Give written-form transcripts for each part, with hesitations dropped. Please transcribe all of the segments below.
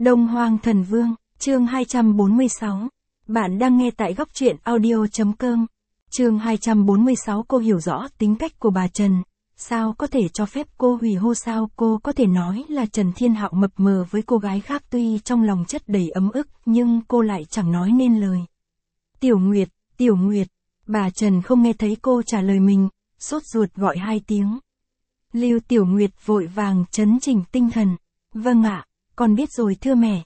Đông Hoang Thần Vương, chương 246. Bạn đang nghe tại góc truyện audio.com. Chương 246. Cô hiểu rõ tính cách của bà Trần. Sao có thể cho phép cô hủy hôn? Sao cô có thể nói là Trần Thiên Hạo mập mờ với cô gái khác? Tuy trong lòng chất đầy ấm ức nhưng cô lại chẳng nói nên lời. Tiểu Nguyệt, Tiểu Nguyệt. Bà Trần không nghe thấy cô trả lời mình, sốt ruột gọi 2 tiếng. Lưu Tiểu Nguyệt vội vàng trấn chỉnh tinh thần. Vâng ạ, con biết rồi thưa mẹ.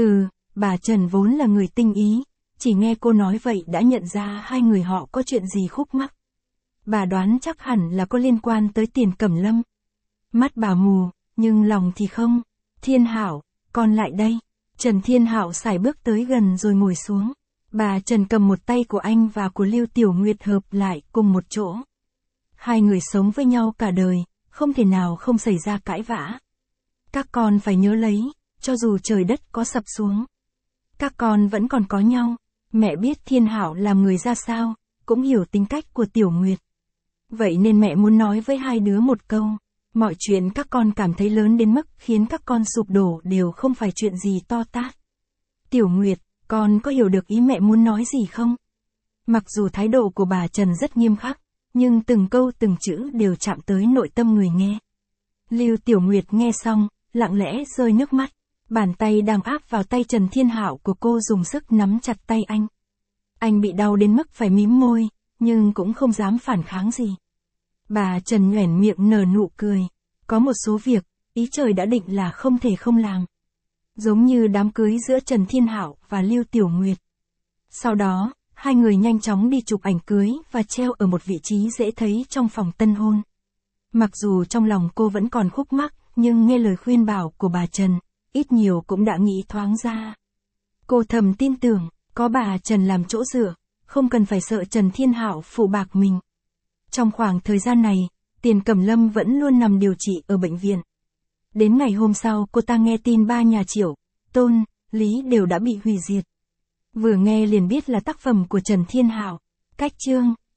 Bà Trần vốn là người tinh ý, chỉ nghe cô nói vậy đã nhận ra hai người họ có chuyện gì khúc mắc. Bà đoán chắc hẳn là có liên quan tới Tiền Cẩm Lâm. Mắt bà mù, nhưng lòng thì không. Thiên Hạo, con lại đây. Trần Thiên Hạo sải bước tới gần rồi ngồi xuống. Bà Trần cầm một tay của anh và của Lưu Tiểu Nguyệt hợp lại cùng một chỗ. Hai người sống với nhau cả đời, không thể nào không xảy ra cãi vã. Các con phải nhớ lấy, cho dù trời đất có sập xuống, các con vẫn còn có nhau. Mẹ biết Thiên Hạo làm người ra sao, cũng hiểu tính cách của Tiểu Nguyệt. Vậy nên mẹ muốn nói với hai đứa một câu, mọi chuyện các con cảm thấy lớn đến mức khiến các con sụp đổ đều không phải chuyện gì to tát. Tiểu Nguyệt, con có hiểu được ý mẹ muốn nói gì không? Mặc dù thái độ của bà Trần rất nghiêm khắc, nhưng từng câu từng chữ đều chạm tới nội tâm người nghe. Lưu Tiểu Nguyệt nghe xong, lặng lẽ rơi nước mắt. Bàn tay đang áp vào tay Trần Thiên Hạo của cô dùng sức nắm chặt tay anh. Anh bị đau đến mức phải mím môi, nhưng cũng không dám phản kháng gì. Bà Trần nhoẻn miệng nở nụ cười. Có một số việc, ý trời đã định là không thể không làm. Giống như đám cưới giữa Trần Thiên Hạo và Lưu Tiểu Nguyệt. Sau đó, hai người nhanh chóng đi chụp ảnh cưới và treo ở một vị trí dễ thấy trong phòng tân hôn. Mặc dù trong lòng cô vẫn còn khúc mắc, nhưng nghe lời khuyên bảo của bà Trần, ít nhiều cũng đã nghĩ thoáng ra. Cô thầm tin tưởng, có bà Trần làm chỗ dựa, không cần phải sợ Trần Thiên Hạo phụ bạc mình. Trong khoảng thời gian này, Tiền Cẩm Lâm vẫn luôn nằm điều trị ở bệnh viện. Đến ngày hôm sau cô ta nghe tin ba nhà Triệu, Tôn, Lý đều đã bị hủy diệt. Vừa nghe liền biết là tác phẩm của Trần Thiên Hạo. Cách chương